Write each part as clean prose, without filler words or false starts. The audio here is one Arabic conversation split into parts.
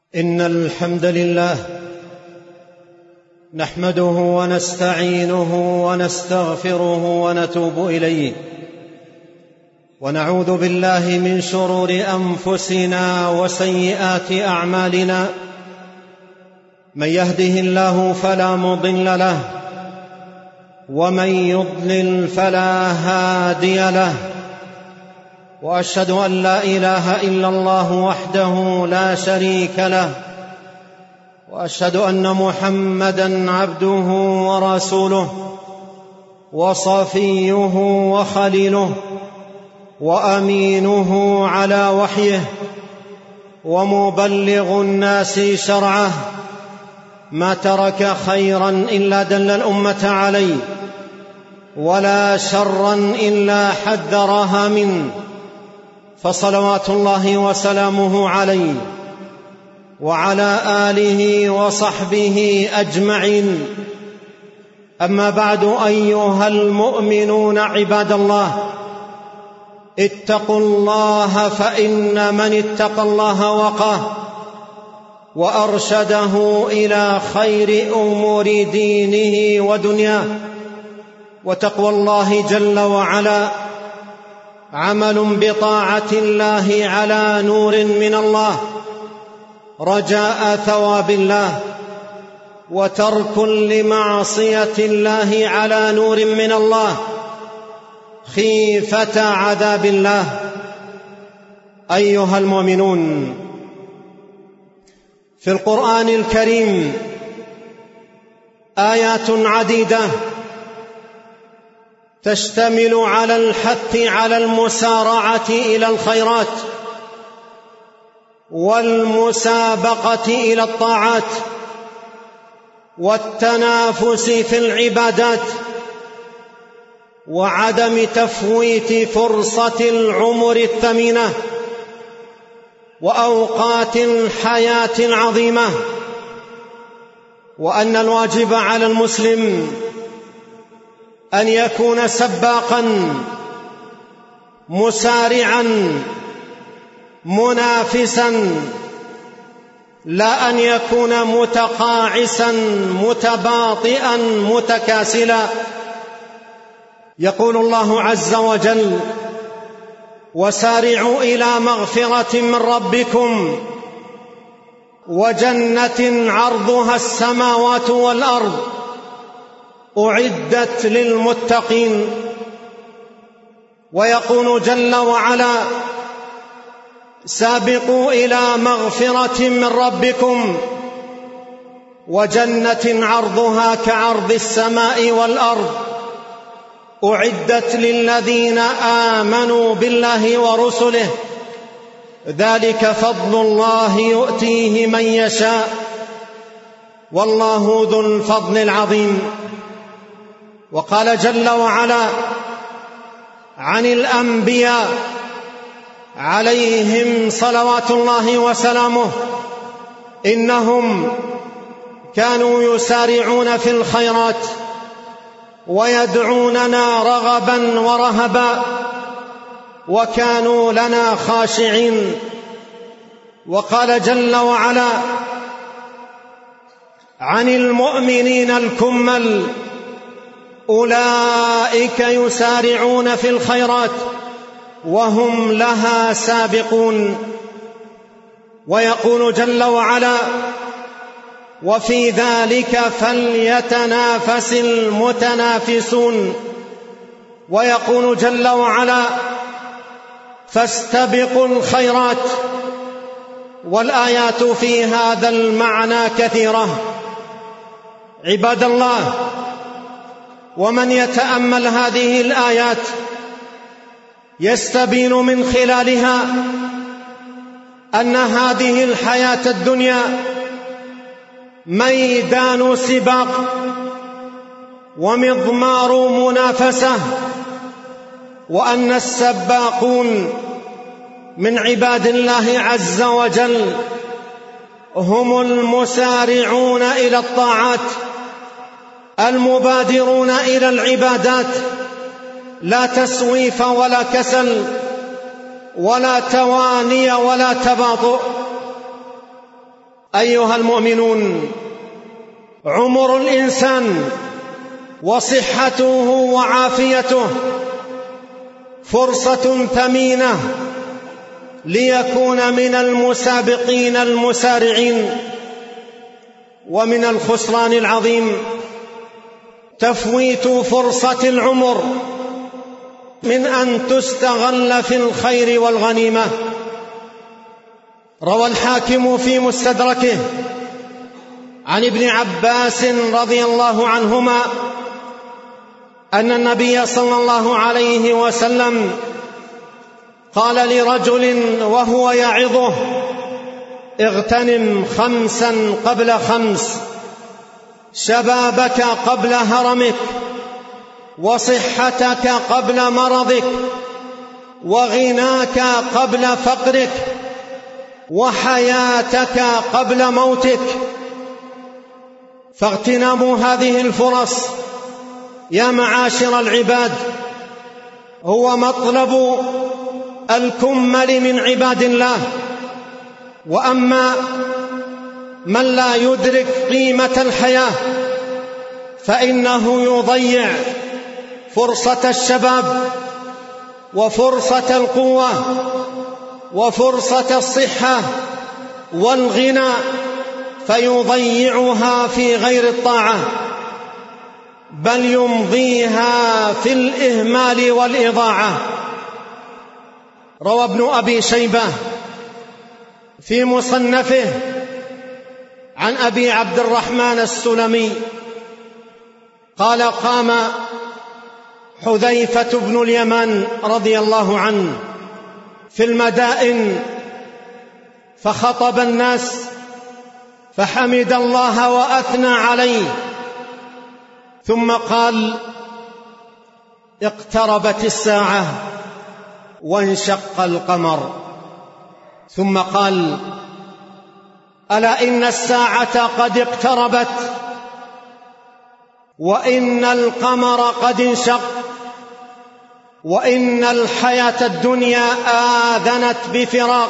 إن الحمد لله نحمده ونستعينه ونستغفره ونتوب إليه، ونعوذ بالله من شرور أنفسنا وسيئات أعمالنا. من يهده الله فلا مضل له، ومن يضلل فلا هادي له، وأشهد أن لا إله إلا الله وحده لا شريك له، وأشهد أن محمدًا عبده ورسوله وصفيه وخليله وأمينه على وحيه، ومبلغ الناس شرعه. ما ترك خيرًا إلا دل الأمة عليه، ولا شرًا إلا حذرها منه، فصلوات الله وسلامه عليه وعلى آله وصحبه أجمعين. أما بعد، أيها المؤمنون عباد الله، اتقوا الله، فإن من اتقى الله وقاه وأرشده إلى خير أمور دينه ودنياه. وتقوى الله جل وعلا عمل بطاعة الله على نور من الله رجاء ثواب الله، وترك لمعصية الله على نور من الله خيفة عذاب الله. أيها المؤمنون، في القرآن الكريم آيات عديدة تشتمل على الحث على المسارعة إلى الخيرات والمسابقة إلى الطاعات والتنافس في العبادات، وعدم تفويت فرصة العمر الثمينة وأوقات الحياة العظيمة. وأن الواجب على المسلم أن يكون سباقا مسارعا منافسا، لا أن يكون متقاعسا متباطئا متكاسلا. يقول الله عز وجل: وسارعوا إلى مغفرة من ربكم وجنة عرضها السماوات والأرض أعدت للمتقين. ويقول جل وعلا: سابقوا إلى مغفرة من ربكم وجنة عرضها كعرض السماء والأرض أعدت للذين آمنوا بالله ورسله ذلك فضل الله يؤتيه من يشاء والله ذو الفضل العظيم. وقال جل وعلا عن الأنبياء عليهم صلوات الله وسلامه: إنهم كانوا يسارعون في الخيرات ويدعوننا رغبا ورهبا وكانوا لنا خاشعين. وقال جل وعلا عن المؤمنين الكمل: أولئك يسارعون في الخيرات وهم لها سابقون. ويقول جل وعلا: وفي ذلك فليتنافس المتنافسون. ويقول جل وعلا: فاستبقوا الخيرات. والآيات في هذا المعنى كثيرة. عباد الله، ومن يتأمل هذه الآيات يستبين من خلالها أن هذه الحياة الدنيا ميدان سباق ومضمار منافسة، وأن السباقون من عباد الله عز وجل هم المسارعون إلى الطاعات المبادرون إلى العبادات، لا تسويف ولا كسل ولا تواني ولا تباطؤ. أيها المؤمنون، عمر الإنسان وصحته وعافيته فرصة ثمينة ليكون من المسابقين المسارعين، ومن الخسران العظيم تفويت فرصة العمر من أن تستغل في الخير والغنيمة. روى الحاكم في مستدركه عن ابن عباس رضي الله عنهما أن النبي صلى الله عليه وسلم قال لرجل وهو يعظه: اغتنم 5 قبل 5، شبابك قبل هرمك، وصحتك قبل مرضك، وغناك قبل فقرك، وحياتك قبل موتك. فاغتنام هذه الفرص يا معاشر العباد هو مطلب الكمل من عباد الله. وأما من لا يدرك قيمة الحياة فإنه يضيع فرصة الشباب وفرصة القوة وفرصة الصحة والغنى، فيضيعها في غير الطاعة، بل يمضيها في الإهمال والإضاعة. روى ابن أبي شيبة في مصنفه عن أبي عبد الرحمن السلمي قال: قام حذيفة بن اليمان رضي الله عنه في المدائن فخطب الناس فحمد الله وأثنى عليه، ثم قال: اقتربت الساعة وانشق القمر. ثم قال: ألا إن الساعة قد اقتربت وإن القمر قد انشق وإن الحياة الدنيا آذنت بفراق.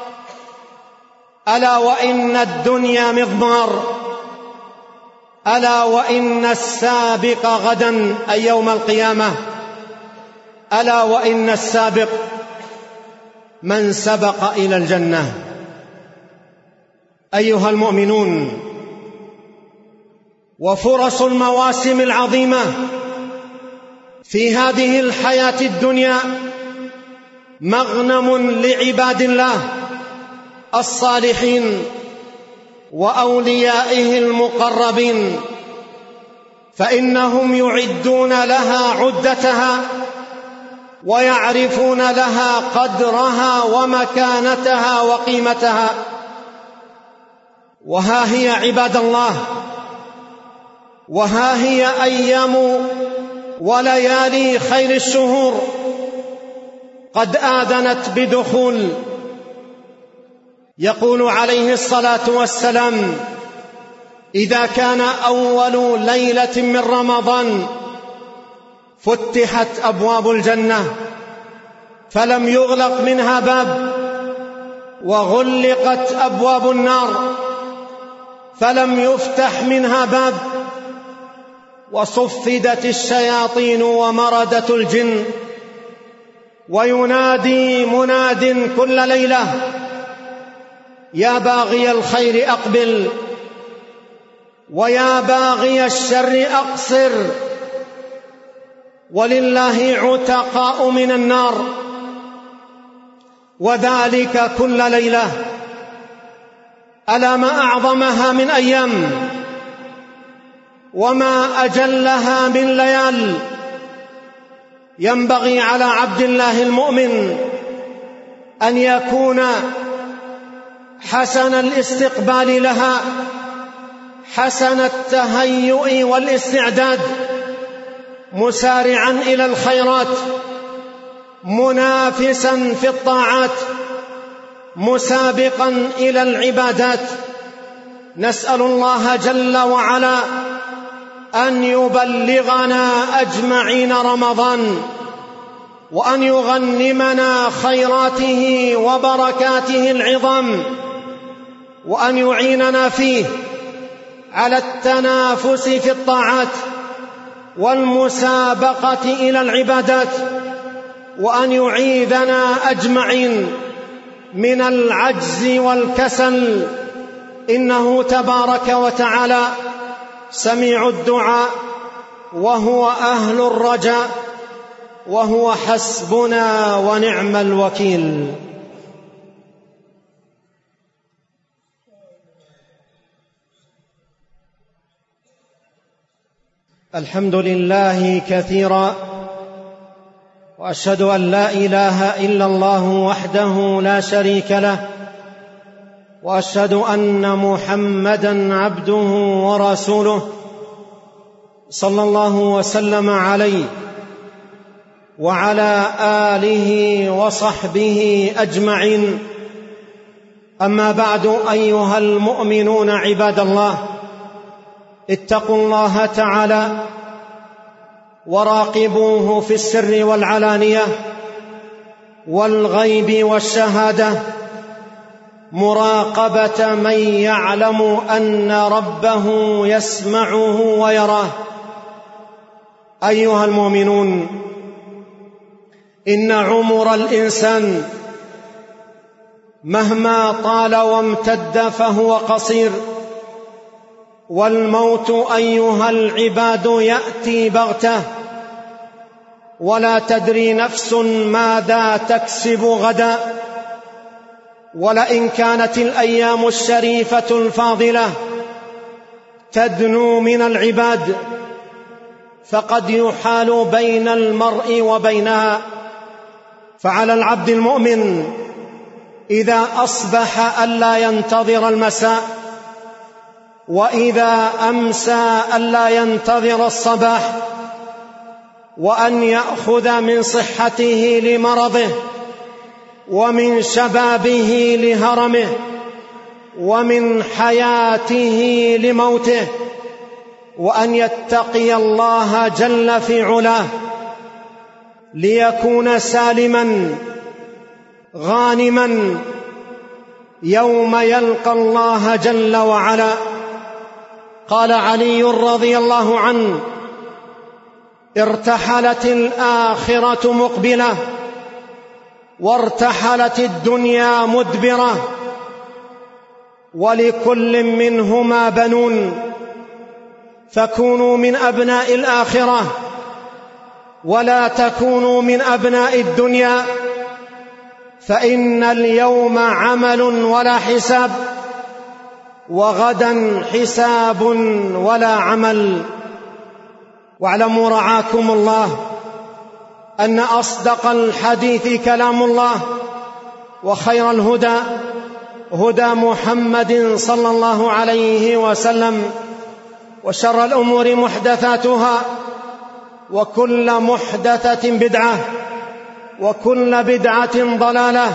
ألا وإن الدنيا مضمار. ألا وإن السابق غدا أي يوم القيامة. ألا وإن السابق من سبق إلى الجنة. أيها المؤمنون، وفرص المواسم العظيمة في هذه الحياة الدنيا مغنم لعباد الله الصالحين وأوليائه المقربين، فإنهم يعدون لها عدتها ويعرفون لها قدرها ومكانتها وقيمتها. وها هي عباد الله، وها هي أيام وليالي خير الشهور قد آذنت بدخول. يقول عليه الصلاة والسلام: إذا كان أول ليلة من رمضان فتحت أبواب الجنة فلم يغلق منها باب، وغلقت أبواب النار فلم يفتح منها باب، وصفدت الشياطين ومردت الجن، وينادي مناد كل ليلة: يا باغي الخير أقبل ويا باغي الشر أقصر، ولله عتقاء من النار، وذلك كل ليلة. ألا ما أعظمها من أيام وما أجلها من ليال. ينبغي على عبد الله المؤمن أن يكون حسن الاستقبال لها، حسن التهيؤ والاستعداد، مسارعا إلى الخيرات، منافسا في الطاعات، مسابقا إلى العبادات. نسأل الله جل وعلا أن يبلغنا أجمعين رمضان، وأن يغنمنا خيراته وبركاته العظام، وأن يعيننا فيه على التنافس في الطاعات والمسابقة إلى العبادات، وأن يعيذنا أجمعين من العجز والكسل، إنه تبارك وتعالى سميع الدعاء وهو أهل الرجاء، وهو حسبنا ونعم الوكيل. الحمد لله كثيرا، وأشهد أن لا إله إلا الله وحده لا شريك له، وأشهد أن محمدًا عبده ورسوله صلى الله وسلم عليه وعلى آله وصحبه أجمعين. أما بعد، أيها المؤمنون عباد الله، اتقوا الله تعالى وراقبوه في السر والعلانية والغيب والشهادة، مراقبة من يعلم أن ربه يسمعه ويراه. أيها المؤمنون، إن عمر الإنسان مهما طال وامتد فهو قصير، والموت أيها العباد يأتي بغتة، ولا تدري نفس ماذا تكسب غدا. ولئن كانت الأيام الشريفة الفاضلة تدنو من العباد، فقد يحال بين المرء وبينها. فعلى العبد المؤمن إذا أصبح ألا ينتظر المساء، وإذا أمسى ألا ينتظر الصباح، وأن يأخذ من صحته لمرضه، ومن شبابه لهرمه، ومن حياته لموته، وأن يتقي الله جل في علاه ليكون سالما غانما يوم يلقى الله جل وعلا. قال علي رضي الله عنه: ارتحلت الآخرة مقبلة، وارتحلت الدنيا مدبرة، ولكل منهما بنون، فكونوا من أبناء الآخرة ولا تكونوا من أبناء الدنيا، فإن اليوم عمل ولا حساب، وغدا حساب ولا عمل. واعلموا رعاكم الله أن أصدق الحديث كلام الله، وخير الهدى هدى محمد صلى الله عليه وسلم، وشر الأمور محدثاتها، وكل محدثة بدعة، وكل بدعة ضلالة.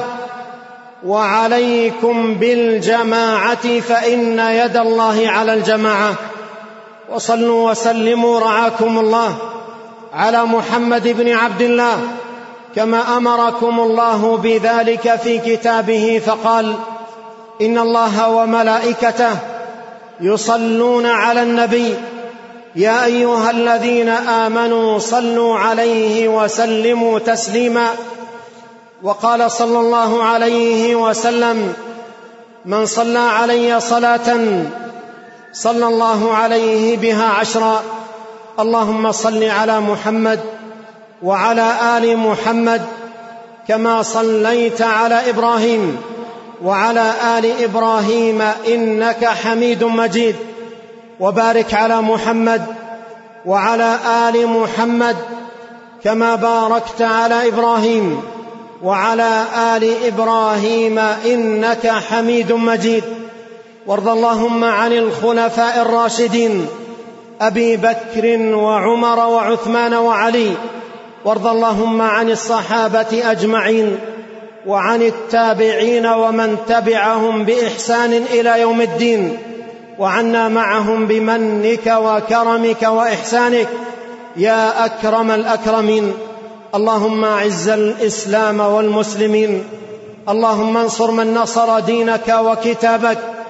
وعليكم بالجماعة فإن يد الله على الجماعة. وصلوا وسلموا رعاكم الله على محمد بن عبد الله، كما أمركم الله بذلك في كتابه، فقال: إن الله وملائكته يصلون على النبي، يا أيها الذين آمنوا صلوا عليه وسلموا تسليما. وقال صلى الله عليه وسلم: من صلى علي صلاة صلى الله عليه بها 10. اللهم صل على محمد وعلى آل محمد كما صليت على إبراهيم وعلى آل إبراهيم إنك حميد مجيد، وبارك على محمد وعلى آل محمد كما باركت على إبراهيم وعلى آل إبراهيم إنك حميد مجيد. وارض اللهم عن الخلفاء الراشدين أبي بكر وعمر وعثمان وعلي، وارض اللهم عن الصحابة أجمعين، وعن التابعين ومن تبعهم بإحسان إلى يوم الدين، وعنا معهم بمنك وكرمك وإحسانك يا أكرم الأكرمين. اللهم أعز الإسلام والمسلمين، اللهم انصر من نصر دينك وكتابك،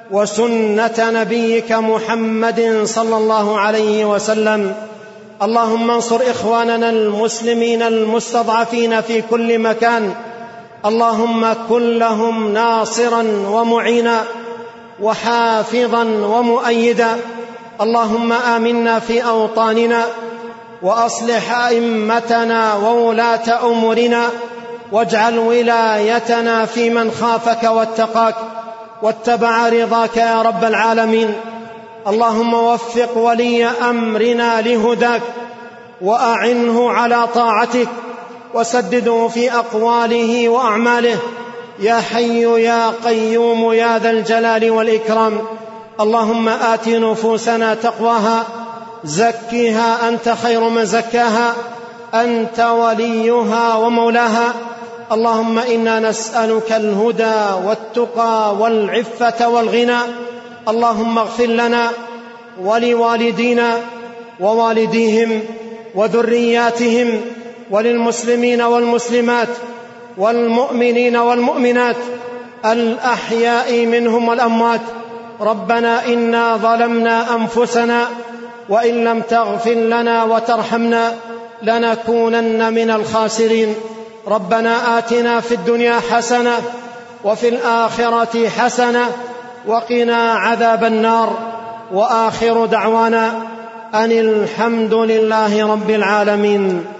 وسنة نبيك محمد صلى الله عليه وسلم. اللهم انصر إخواننا المسلمين المستضعفين في كل مكان، اللهم كن لهم ناصرا ومعينا وحافظا ومؤيدا. اللهم آمنا في أوطاننا، وأصلح أئمتنا وولاة أمورنا، واجعل ولايتنا في من خافك واتقاك واتبع رضاك يا رب العالمين. اللهم وفق ولي أمرنا لهداك، وأعنه على طاعتك، وسدده في أقواله وأعماله، يا حي يا قيوم يا ذا الجلال والإكرام. اللهم آت نفوسنا تقواها، زكها أنت خير من زكاها، أنت وليها ومولاها. اللهم إنا نسألك الهدى والتقى والعفة والغنى. اللهم اغفر لنا ولوالدينا ووالديهم وذرياتهم، وللمسلمين والمسلمات والمؤمنين والمؤمنات الأحياء منهم والأموات. ربنا إنا ظلمنا أنفسنا، وإن لم تغفر لنا وترحمنا لنكونن من الخاسرين. ربنا آتنا في الدنيا حسنة وفي الآخرة حسنة وقنا عذاب النار. وآخر دعوانا أن الحمد لله رب العالمين.